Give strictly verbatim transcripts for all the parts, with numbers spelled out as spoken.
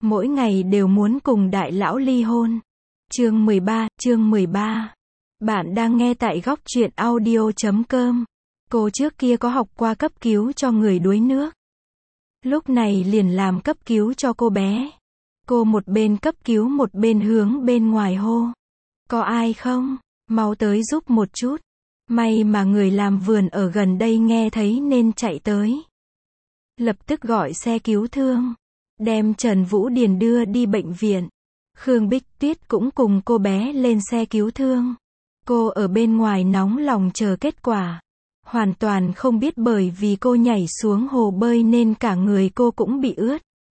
mỗi ngày đều muốn cùng đại lão ly hôn. Chương mười ba, chương mười ba. Bạn đang nghe tại góc truyện audio chấm com. Cô trước kia có học qua cấp cứu cho người đuối nước. Lúc này liền làm cấp cứu cho cô bé. Cô một bên cấp cứu một bên hướng bên ngoài hô. Có ai không? Mau tới giúp một chút. May mà người làm vườn ở gần đây nghe thấy nên chạy tới. Lập tức gọi xe cứu thương. Đem Trần Vũ Điền đưa đi bệnh viện. Khương Bích Tuyết cũng cùng cô bé lên xe cứu thương. Cô ở bên ngoài nóng lòng chờ kết quả. Hoàn toàn không biết bởi vì cô nhảy xuống hồ bơi nên cả người cô cũng bị ướt.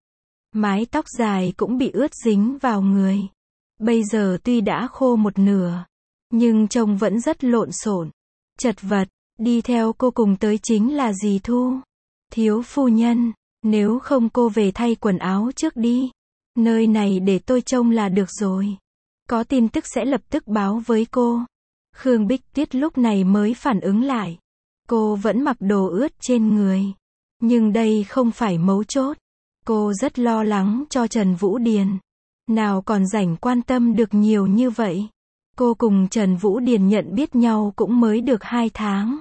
Mái tóc dài cũng bị ướt dính vào người. Bây giờ tuy đã khô một nửa, nhưng trông vẫn rất lộn xộn, chật vật. Đi theo cô cùng tới chính là dì Thu. Thiếu phu nhân, nếu không cô về thay quần áo trước đi. Nơi này để tôi trông là được rồi. Có tin tức sẽ lập tức báo với cô. Khương Bích Tuyết lúc này mới phản ứng lại. Cô vẫn mặc đồ ướt trên người. Nhưng đây không phải mấu chốt. Cô rất lo lắng cho Trần Vũ Điền. Nào còn rảnh quan tâm được nhiều như vậy. Cô cùng Trần Vũ Điền nhận biết nhau cũng mới được hai tháng.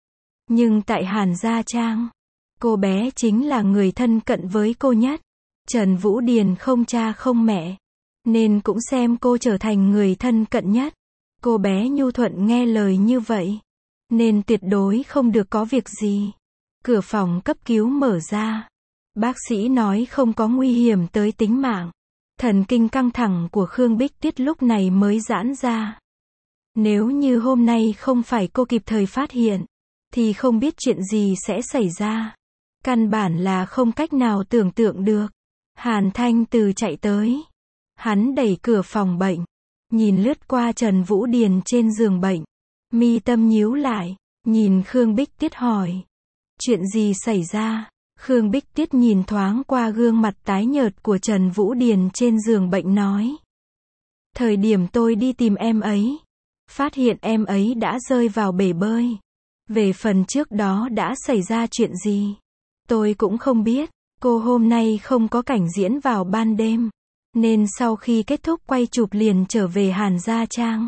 Nhưng tại Hàn Gia Trang, cô bé chính là người thân cận với cô nhất. Trần Vũ Điền không cha không mẹ, nên cũng xem cô trở thành người thân cận nhất. Cô bé nhu thuận nghe lời như vậy, nên tuyệt đối không được có việc gì. Cửa phòng cấp cứu mở ra. Bác sĩ nói không có nguy hiểm tới tính mạng. Thần kinh căng thẳng của Khương Bích Tuyết lúc này mới giãn ra. Nếu như hôm nay không phải cô kịp thời phát hiện, thì không biết chuyện gì sẽ xảy ra. Căn bản là không cách nào tưởng tượng được. Hàn Thanh Từ chạy tới. Hắn đẩy cửa phòng bệnh, nhìn lướt qua Trần Vũ Điền trên giường bệnh. Mi tâm nhíu lại, nhìn Khương Bích Tuyết hỏi. Chuyện gì xảy ra? Khương Bích Tuyết nhìn thoáng qua gương mặt tái nhợt của Trần Vũ Điền trên giường bệnh nói. Thời điểm tôi đi tìm em ấy, phát hiện em ấy đã rơi vào bể bơi. Về phần trước đó đã xảy ra chuyện gì, tôi cũng không biết. Cô hôm nay không có cảnh diễn vào ban đêm, nên sau khi kết thúc quay chụp liền trở về Hàn Gia Trang.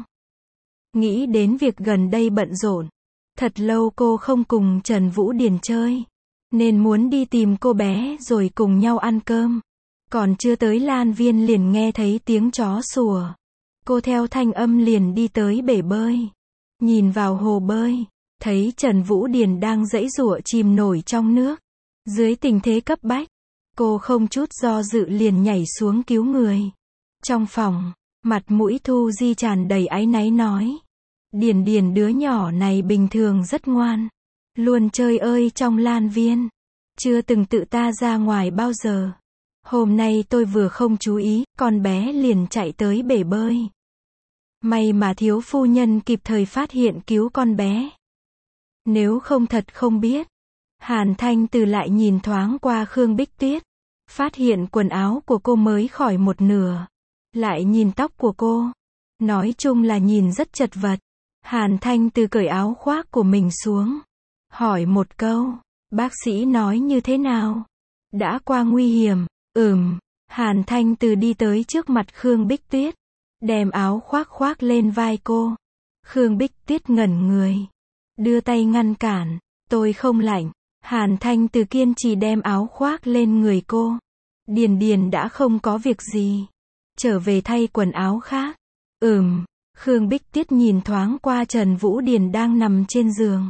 Nghĩ đến việc gần đây bận rộn, thật lâu cô không cùng Trần Vũ Điền chơi, nên muốn đi tìm cô bé rồi cùng nhau ăn cơm. Còn chưa tới Lan Viên liền nghe thấy tiếng chó sủa. Cô theo thanh âm liền đi tới bể bơi. Nhìn vào hồ bơi, thấy Trần Vũ Điền đang giãy giụa chìm nổi trong nước. Dưới tình thế cấp bách, cô không chút do dự liền nhảy xuống cứu người. Trong phòng, mặt mũi Thu Di tràn đầy áy náy nói. Điền Điền đứa nhỏ này bình thường rất ngoan. Luôn chơi ơi trong Lan Viên. Chưa từng tự ta ra ngoài bao giờ. Hôm nay tôi vừa không chú ý, con bé liền chạy tới bể bơi. May mà thiếu phu nhân kịp thời phát hiện cứu con bé. Nếu không thật không biết. Hàn Thanh Từ lại nhìn thoáng qua Khương Bích Tuyết. Phát hiện quần áo của cô mới khỏi một nửa. Lại nhìn tóc của cô. Nói chung là nhìn rất chật vật. Hàn Thanh Từ cởi áo khoác của mình xuống. Hỏi một câu. Bác sĩ nói như thế nào? Đã qua nguy hiểm. Ừm. Hàn Thanh Từ đi tới trước mặt Khương Bích Tuyết. Đem áo khoác khoác lên vai cô. Khương Bích Tuyết ngẩn người. Đưa tay ngăn cản. Tôi không lạnh. Hàn Thanh Từ kiên trì đem áo khoác lên người cô. Điền Điền đã không có việc gì. Trở về thay quần áo khác. Ừm. Khương Bích Tuyết nhìn thoáng qua Trần Vũ Điền đang nằm trên giường.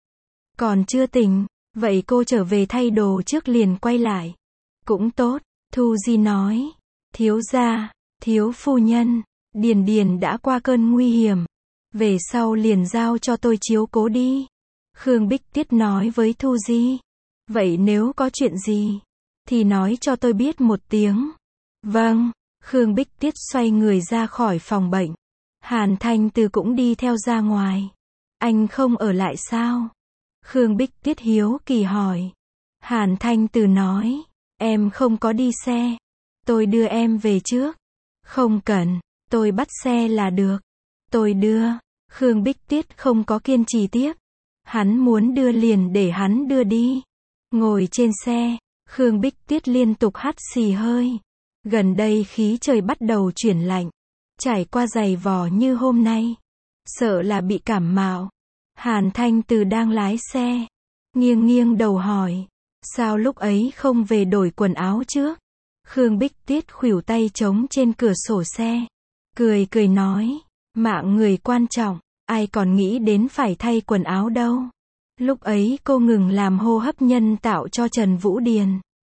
Còn chưa tỉnh. Vậy cô trở về thay đồ trước liền quay lại. Cũng tốt. Thu Di nói. Thiếu gia, thiếu phu nhân, Điền Điền đã qua cơn nguy hiểm. Về sau liền giao cho tôi chiếu cố đi. Khương Bích Tuyết nói với Thu Di. Vậy nếu có chuyện gì, thì nói cho tôi biết một tiếng. Vâng. Khương Bích Tuyết xoay người ra khỏi phòng bệnh. Hàn Thanh Từ cũng đi theo ra ngoài. Anh không ở lại sao? Khương Bích Tuyết hiếu kỳ hỏi. Hàn Thanh Từ nói. Em không có đi xe. Tôi đưa em về trước. Không cần. Tôi bắt xe là được. Tôi đưa. Khương Bích Tuyết không có kiên trì tiếp. Hắn muốn đưa liền để hắn đưa đi. Ngồi trên xe, Khương Bích Tuyết liên tục hắt xì hơi. Gần đây khí trời bắt đầu chuyển lạnh. Trải qua dày vò như hôm nay. Sợ là bị cảm mạo. Hàn Thanh Từ đang lái xe. Nghiêng nghiêng đầu hỏi. Sao lúc ấy không về đổi quần áo trước? Khương Bích Tuyết khuỷu tay trống trên cửa sổ xe. Cười cười nói. Mạng người quan trọng. Ai còn nghĩ đến phải thay quần áo đâu. Lúc ấy cô ngừng làm hô hấp nhân tạo cho Trần Vũ Điền.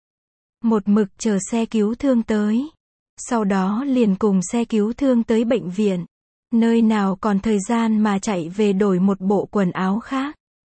Một mực chờ xe cứu thương tới. Sau đó liền cùng xe cứu thương tới bệnh viện. Nơi nào còn thời gian mà chạy về đổi một bộ quần áo khác.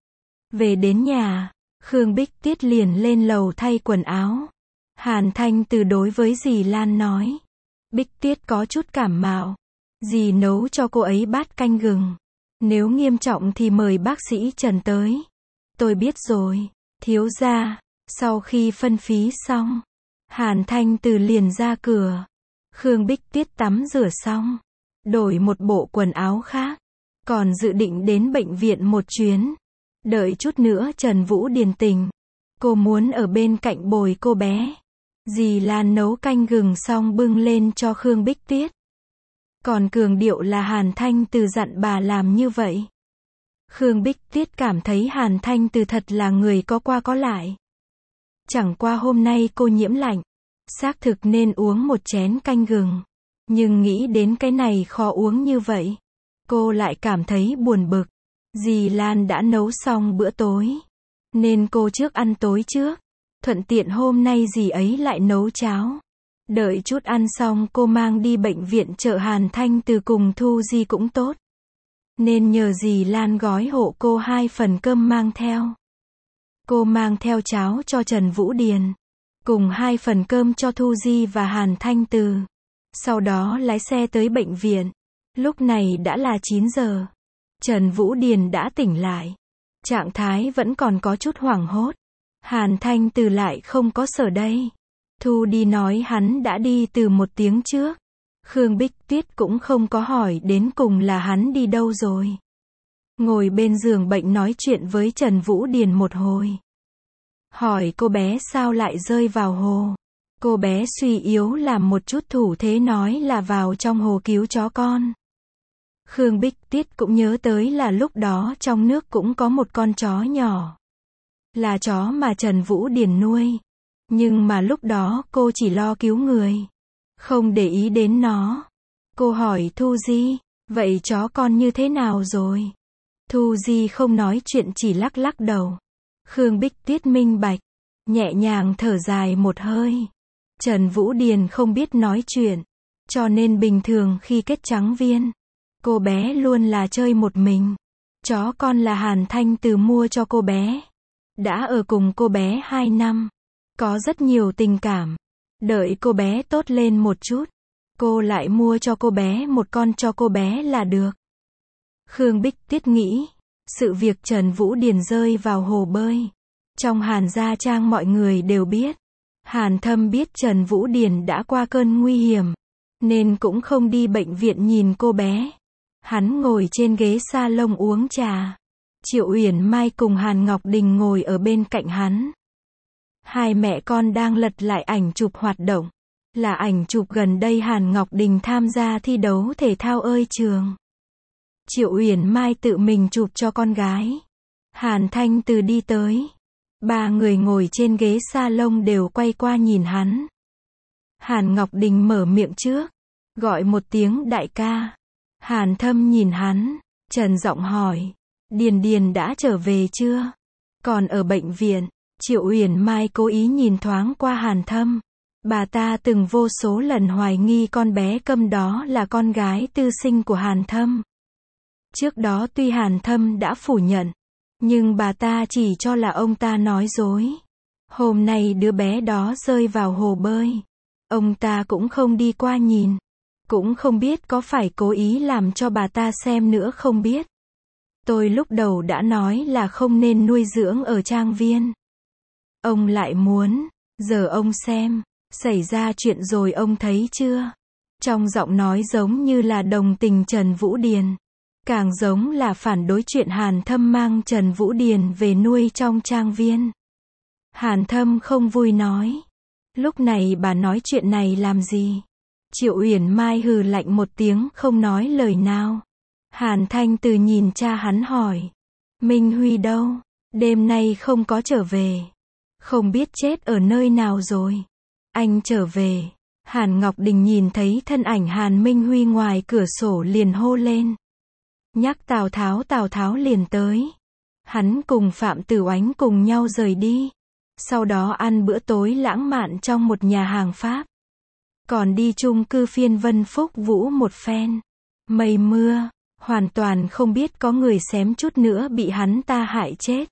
Về đến nhà, Khương Bích Tuyết liền lên lầu thay quần áo. Hàn Thanh Từ đối với dì Lan nói. Bích Tuyết có chút cảm mạo. Dì nấu cho cô ấy bát canh gừng. Nếu nghiêm trọng thì mời bác sĩ Trần tới. Tôi biết rồi, thiếu gia. Sau khi phân phí xong, Hàn Thanh Từ liền ra cửa. Khương Bích Tuyết tắm rửa xong, đổi một bộ quần áo khác. Còn dự định đến bệnh viện một chuyến. Đợi chút nữa Trần Vũ Điền tỉnh. Cô muốn ở bên cạnh bồi cô bé. Dì Lan nấu canh gừng xong bưng lên cho Khương Bích Tuyết. Còn cường điệu là Hàn Thanh Từ dặn bà làm như vậy. Khương Bích Tuyết cảm thấy Hàn Thanh Từ thật là người có qua có lại. Chẳng qua hôm nay cô nhiễm lạnh. Xác thực nên uống một chén canh gừng. Nhưng nghĩ đến cái này khó uống như vậy. Cô lại cảm thấy buồn bực. Dì Lan đã nấu xong bữa tối. Nên cô trước ăn tối trước. Thuận tiện hôm nay dì ấy lại nấu cháo. Đợi chút ăn xong cô mang đi bệnh viện chợ Hàn Thanh Từ cùng Thu Di cũng tốt. Nên nhờ dì Lan gói hộ cô hai phần cơm mang theo. Cô mang theo cháo cho Trần Vũ Điền. Cùng hai phần cơm cho Thu Di và Hàn Thanh Từ. Sau đó lái xe tới bệnh viện. Lúc này đã là chín giờ. Trần Vũ Điền đã tỉnh lại. Trạng thái vẫn còn có chút hoảng hốt. Hàn Thanh Từ lại không có sở đây. Thu đi nói hắn đã đi từ một tiếng trước. Khương Bích Tuyết cũng không có hỏi đến cùng là hắn đi đâu rồi. Ngồi bên giường bệnh nói chuyện với Trần Vũ Điền một hồi. Hỏi cô bé sao lại rơi vào hồ. Cô bé suy yếu làm một chút thủ thế nói là vào trong hồ cứu chó con. Khương Bích Tuyết cũng nhớ tới là lúc đó trong nước cũng có một con chó nhỏ. Là chó mà Trần Vũ Điền nuôi. Nhưng mà lúc đó cô chỉ lo cứu người. Không để ý đến nó. Cô hỏi Thu Di, vậy chó con như thế nào rồi? Thu Di không nói chuyện chỉ lắc lắc đầu. Khương Bích Tuyết minh bạch. Nhẹ nhàng thở dài một hơi. Trần Vũ Điền không biết nói chuyện. Cho nên bình thường khi kết trắng viên. Cô bé luôn là chơi một mình. Chó con là Hàn Thanh Từ mua cho cô bé. Đã ở cùng cô bé hai năm. Có rất nhiều tình cảm. Đợi cô bé tốt lên một chút. Cô lại mua cho cô bé một con cho cô bé là được. Khương Bích Tuyết nghĩ. Sự việc Trần Vũ Điền rơi vào hồ bơi. Trong Hàn Gia Trang mọi người đều biết. Hàn Thâm biết Trần Vũ Điền đã qua cơn nguy hiểm. Nên cũng không đi bệnh viện nhìn cô bé. Hắn ngồi trên ghế salon uống trà. Triệu Uyển Mai cùng Hàn Ngọc Đình ngồi ở bên cạnh hắn. Hai mẹ con đang lật lại ảnh chụp hoạt động. Là ảnh chụp gần đây Hàn Ngọc Đình tham gia thi đấu thể thao ơi trường. Triệu Uyển Mai tự mình chụp cho con gái. Hàn Thanh Từ đi tới. Ba người ngồi trên ghế salon đều quay qua nhìn hắn. Hàn Ngọc Đình mở miệng trước. Gọi một tiếng đại ca. Hàn Thâm nhìn hắn. Trần giọng hỏi. Điền Điền đã trở về chưa? Còn ở bệnh viện. Triệu Uyển Mai cố ý nhìn thoáng qua Hàn Thâm. Bà ta từng vô số lần hoài nghi con bé Câm đó là con gái tư sinh của Hàn Thâm. Trước đó tuy Hàn Thâm đã phủ nhận, nhưng bà ta chỉ cho là ông ta nói dối. Hôm nay đứa bé đó rơi vào hồ bơi. Ông ta cũng không đi qua nhìn. Cũng không biết có phải cố ý làm cho bà ta xem nữa không biết. Tôi lúc đầu đã nói là không nên nuôi dưỡng ở trang viên. Ông lại muốn. Giờ ông xem. Xảy ra chuyện rồi ông thấy chưa? Trong giọng nói giống như là đồng tình Trần Vũ Điền. Càng giống là phản đối chuyện Hàn Thâm mang Trần Vũ Điền về nuôi trong trang viên. Hàn Thâm không vui nói. Lúc này bà nói chuyện này làm gì? Triệu Uyển Mai hừ lạnh một tiếng không nói lời nào. Hàn Thanh Từ nhìn cha hắn hỏi. Minh Huy đâu? Đêm nay không có trở về. Không biết chết ở nơi nào rồi. Anh trở về. Hàn Ngọc Đình nhìn thấy thân ảnh Hàn Minh Huy ngoài cửa sổ liền hô lên. Nhắc Tào Tháo, Tào Tháo liền tới. Hắn cùng Phạm Tử Oánh cùng nhau rời đi. Sau đó ăn bữa tối lãng mạn trong một nhà hàng Pháp. Còn đi chung cư phiên Vân Phúc Vũ một phen. Mây mưa, hoàn toàn không biết có người xém chút nữa bị hắn ta hại chết.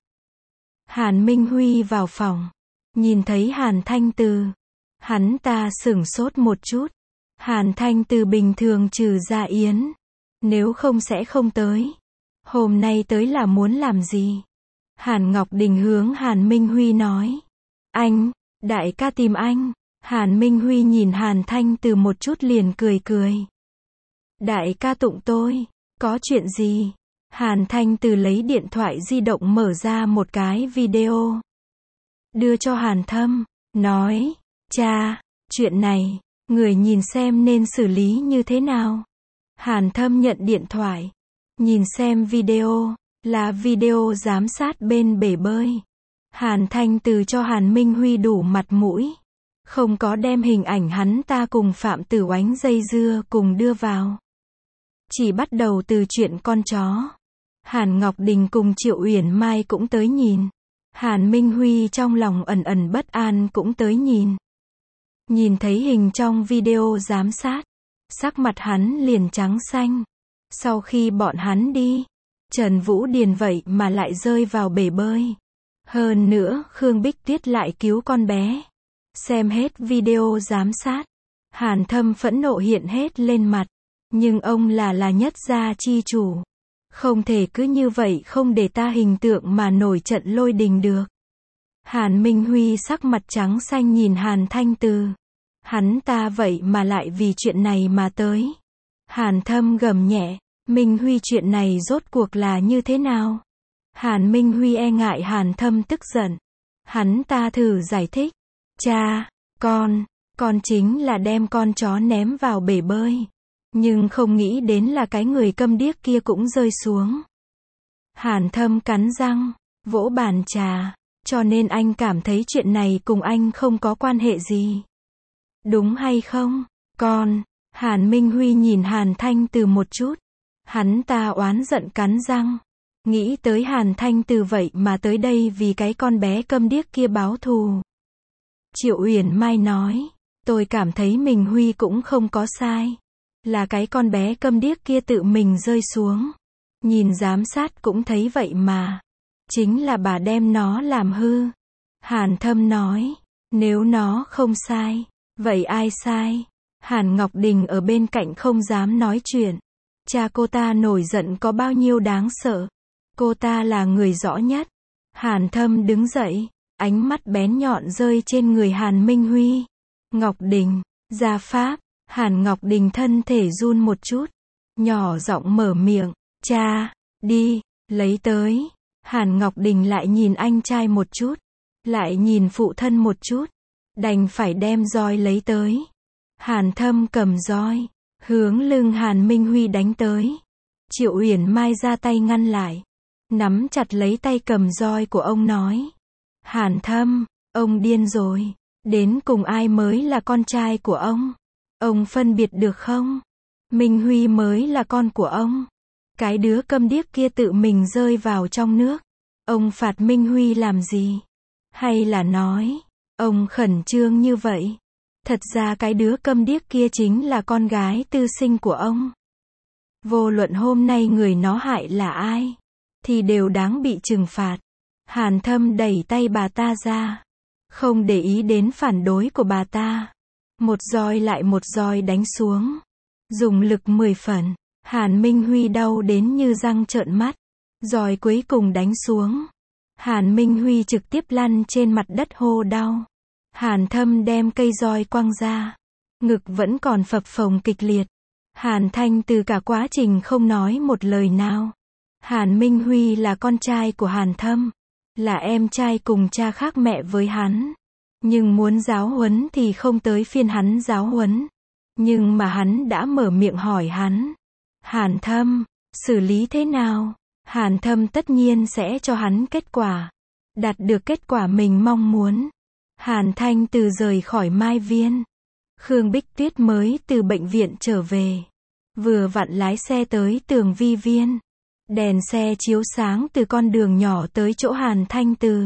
Hàn Minh Huy vào phòng. Nhìn thấy Hàn Thanh Từ. Hắn ta sửng sốt một chút. Hàn Thanh Từ bình thường trừ ra yến. Nếu không sẽ không tới. Hôm nay tới là muốn làm gì? Hàn Ngọc Đình hướng Hàn Minh Huy nói. Anh, đại ca tìm anh. Hàn Minh Huy nhìn Hàn Thanh Từ một chút liền cười cười. Đại ca tụng tôi, có chuyện gì? Hàn Thanh Từ lấy điện thoại di động mở ra một cái video. Đưa cho Hàn Thâm, nói, cha, chuyện này, người nhìn xem nên xử lý như thế nào? Hàn Thâm nhận điện thoại, nhìn xem video, là video giám sát bên bể bơi. Hàn Thanh Từ cho Hàn Minh Huy đủ mặt mũi. Không có đem hình ảnh hắn ta cùng Phạm Tử Oánh dây dưa cùng đưa vào. Chỉ bắt đầu từ chuyện con chó. Hàn Ngọc Đình cùng Triệu Uyển Mai cũng tới nhìn. Hàn Minh Huy trong lòng ẩn ẩn bất an cũng tới nhìn. Nhìn thấy hình trong video giám sát. Sắc mặt hắn liền trắng xanh. Sau khi bọn hắn đi. Trần Vũ Điền vậy mà lại rơi vào bể bơi. Hơn nữa, Khương Bích Tuyết lại cứu con bé. Xem hết video giám sát. Hàn Thâm phẫn nộ hiện hết lên mặt. Nhưng ông là là nhất gia chi chủ. Không thể cứ như vậy không để ta hình tượng mà nổi trận lôi đình được. Hàn Minh Huy sắc mặt trắng xanh nhìn Hàn Thanh Từ. Hắn ta vậy mà lại vì chuyện này mà tới. Hàn Thâm gầm nhẹ. Minh Huy chuyện này rốt cuộc là như thế nào? Hàn Minh Huy e ngại Hàn Thâm tức giận. Hắn ta thử giải thích. Cha, con, con chính là đem con chó ném vào bể bơi. Nhưng không nghĩ đến là cái người câm điếc kia cũng rơi xuống. Hàn Thâm cắn răng, vỗ bàn trà. Cho nên anh cảm thấy chuyện này cùng anh không có quan hệ gì. Đúng hay không, con? Hàn Minh Huy nhìn Hàn Thanh Từ một chút. Hắn ta oán giận cắn răng. Nghĩ tới Hàn Thanh Từ vậy mà tới đây vì cái con bé câm điếc kia báo thù. Triệu Uyển Mai nói. Tôi cảm thấy mình Huy cũng không có sai. Là cái con bé câm điếc kia tự mình rơi xuống. Nhìn giám sát cũng thấy vậy mà. Chính là bà đem nó làm hư. Hàn Thâm nói. Nếu nó không sai. Vậy ai sai? Hàn Ngọc Đình ở bên cạnh không dám nói chuyện. Cha cô ta nổi giận có bao nhiêu đáng sợ. Cô ta là người rõ nhất. Hàn Thâm đứng dậy. Ánh mắt bén nhọn rơi trên người Hàn Minh Huy. Ngọc Đình, gia pháp. Hàn Ngọc Đình thân thể run một chút. Nhỏ giọng mở miệng. Cha, đi, lấy tới. Hàn Ngọc Đình lại nhìn anh trai một chút. Lại nhìn phụ thân một chút. Đành phải đem roi lấy tới. Hàn Thâm cầm roi. Hướng lưng Hàn Minh Huy đánh tới. Triệu Uyển Mai ra tay ngăn lại. Nắm chặt lấy tay cầm roi của ông nói. Hàn Thâm, ông điên rồi. Đến cùng ai mới là con trai của ông? Ông phân biệt được không? Minh Huy mới là con của ông. Cái đứa câm điếc kia tự mình rơi vào trong nước. Ông phạt Minh Huy làm gì? Hay là nói, ông khẩn trương như vậy? Thật ra cái đứa câm điếc kia chính là con gái tư sinh của ông. Vô luận hôm nay người nó hại là ai, thì đều đáng bị trừng phạt. Hàn Thâm đẩy tay bà ta ra. Không để ý đến phản đối của bà ta. Một roi lại một roi đánh xuống. Dùng lực mười phần. Hàn Minh Huy đau đến như răng trợn mắt. Roi cuối cùng đánh xuống. Hàn Minh Huy trực tiếp lăn trên mặt đất hô đau. Hàn Thâm đem cây roi quăng ra. Ngực vẫn còn phập phồng kịch liệt. Hàn Thanh từ cả quá trình không nói một lời nào. Hàn Minh Huy là con trai của Hàn Thâm. Là em trai cùng cha khác mẹ với hắn. Nhưng muốn giáo huấn thì không tới phiên hắn giáo huấn. Nhưng mà hắn đã mở miệng hỏi hắn. Hàn Thâm, xử lý thế nào? Hàn Thâm tất nhiên sẽ cho hắn kết quả. Đạt được kết quả mình mong muốn. Hàn Thanh Từ rời khỏi Mai Viên. Khương Bích Tuyết mới từ bệnh viện trở về. Vừa vặn lái xe tới Tường Vi Viên. Đèn xe chiếu sáng từ con đường nhỏ tới chỗ Hàn Thanh Từ.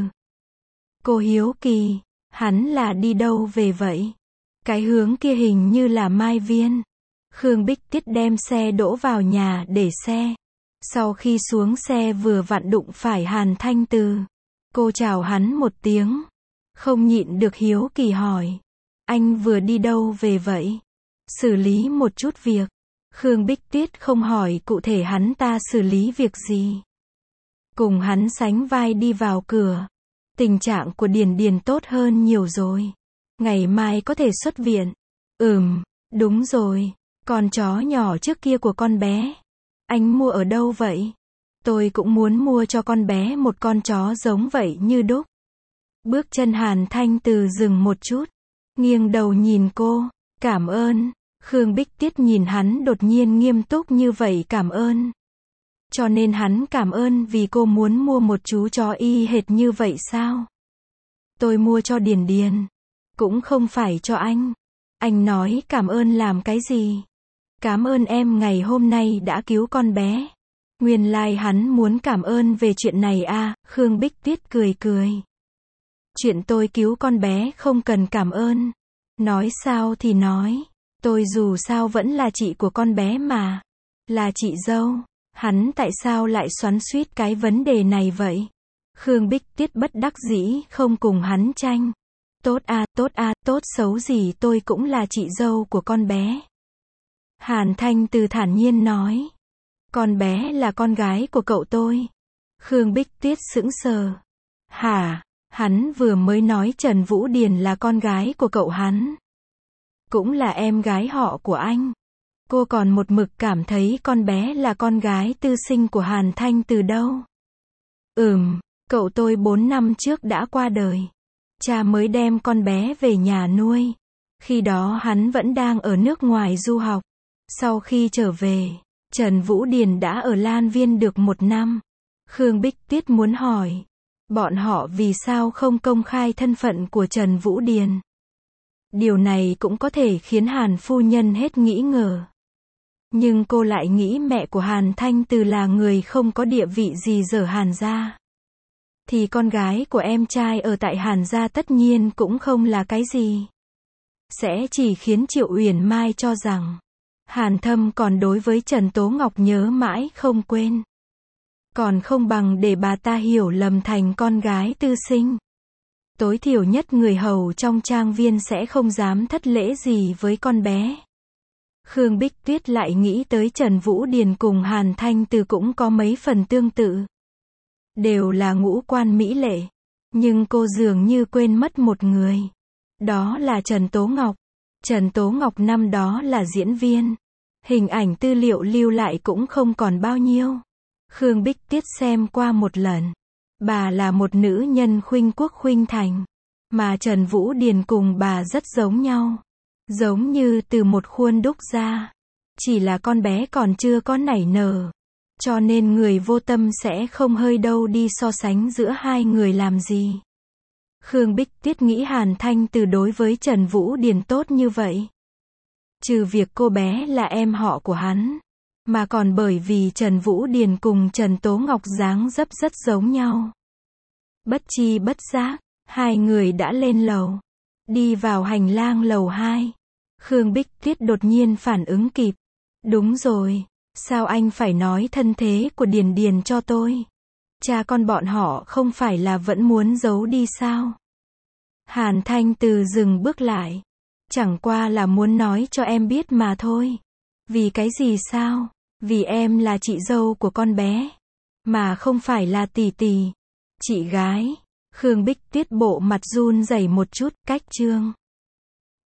Cô hiếu kỳ, hắn là đi đâu về vậy? Cái hướng kia hình như là Mai Viên. Khương Bích Tuyết đem xe đỗ vào nhà để xe. Sau khi xuống xe vừa vặn đụng phải Hàn Thanh Từ. Cô chào hắn một tiếng. Không nhịn được hiếu kỳ hỏi. Anh vừa đi đâu về vậy? Xử lý một chút việc. Khương Bích Tuyết không hỏi cụ thể hắn ta xử lý việc gì. Cùng hắn sánh vai đi vào cửa. Tình trạng của Điền Điền tốt hơn nhiều rồi. Ngày mai có thể xuất viện. Ừm, đúng rồi. Con chó nhỏ trước kia của con bé. Anh mua ở đâu vậy? Tôi cũng muốn mua cho con bé một con chó giống vậy như đúc. Bước chân Hàn Thanh Từ dừng một chút. Nghiêng đầu nhìn cô. Cảm ơn. Khương Bích Tuyết nhìn hắn đột nhiên nghiêm túc như vậy cảm ơn. Cho nên hắn cảm ơn vì cô muốn mua một chú chó y hệt như vậy sao? Tôi mua cho Điền Điền. Cũng không phải cho anh. Anh nói cảm ơn làm cái gì? Cảm ơn em ngày hôm nay đã cứu con bé. Nguyên lai like hắn muốn cảm ơn về chuyện này à, Khương Bích Tuyết cười cười. Chuyện tôi cứu con bé không cần cảm ơn. Nói sao thì nói. Tôi dù sao vẫn là chị của con bé mà. Là chị dâu. Hắn tại sao lại xoắn xuýt cái vấn đề này vậy? Khương Bích Tuyết bất đắc dĩ không cùng hắn tranh. Tốt à, tốt à, tốt xấu gì tôi cũng là chị dâu của con bé. Hàn Thanh Từ thản nhiên nói. Con bé là con gái của cậu tôi. Khương Bích Tuyết sững sờ. Hả? Hắn vừa mới nói Trần Vũ Điền là con gái của cậu hắn. Cũng là em gái họ của anh. Cô còn một mực cảm thấy con bé là con gái tư sinh của Hàn Thanh Từ đâu. Ừm, cậu tôi bốn năm trước đã qua đời. Cha mới đem con bé về nhà nuôi. Khi đó hắn vẫn đang ở nước ngoài du học. Sau khi trở về, Trần Vũ Điền đã ở Lan Viên được một năm. Khương Bích Tuyết muốn hỏi, bọn họ vì sao không công khai thân phận của Trần Vũ Điền? Điều này cũng có thể khiến Hàn phu nhân hết nghĩ ngờ. Nhưng cô lại nghĩ mẹ của Hàn Thanh Từ là người không có địa vị gì dở Hàn gia. Thì con gái của em trai ở tại Hàn gia tất nhiên cũng không là cái gì. Sẽ chỉ khiến Triệu Uyển Mai cho rằng Hàn Thâm còn đối với Trần Tố Ngọc nhớ mãi không quên. Còn không bằng để bà ta hiểu lầm thành con gái tư sinh. Tối thiểu nhất người hầu trong trang viên sẽ không dám thất lễ gì với con bé. Khương Bích Tuyết lại nghĩ tới Trần Vũ Điền cùng Hàn Thanh Từ cũng có mấy phần tương tự. Đều là ngũ quan mỹ lệ. Nhưng cô dường như quên mất một người. Đó là Trần Tố Ngọc. Trần Tố Ngọc năm đó là diễn viên. Hình ảnh tư liệu lưu lại cũng không còn bao nhiêu. Khương Bích Tuyết xem qua một lần. Bà là một nữ nhân khuynh quốc khuynh thành. Mà Trần Vũ Điền cùng bà rất giống nhau. Giống như từ một khuôn đúc ra. Chỉ là con bé còn chưa có nảy nở. Cho nên người vô tâm sẽ không hơi đâu đi so sánh giữa hai người làm gì. Khương Bích Tuyết nghĩ Hàn Thanh Từ đối với Trần Vũ Điền tốt như vậy. Trừ việc cô bé là em họ của hắn. Mà còn bởi vì Trần Vũ Điền cùng Trần Tố Ngọc dáng dấp rất giống nhau. Bất chi bất giác, hai người đã lên lầu. Đi vào hành lang lầu hai. Khương Bích Tuyết đột nhiên phản ứng kịp. Đúng rồi, sao anh phải nói thân thế của Điền Điền cho tôi? Cha con bọn họ không phải là vẫn muốn giấu đi sao? Hàn Thanh Từ dừng bước lại. Chẳng qua là muốn nói cho em biết mà thôi. Vì cái gì sao? Vì em là chị dâu của con bé. Mà không phải là tỷ tỷ. Chị gái. Khương Bích Tuyết bộ mặt run rẩy một chút, cách chương.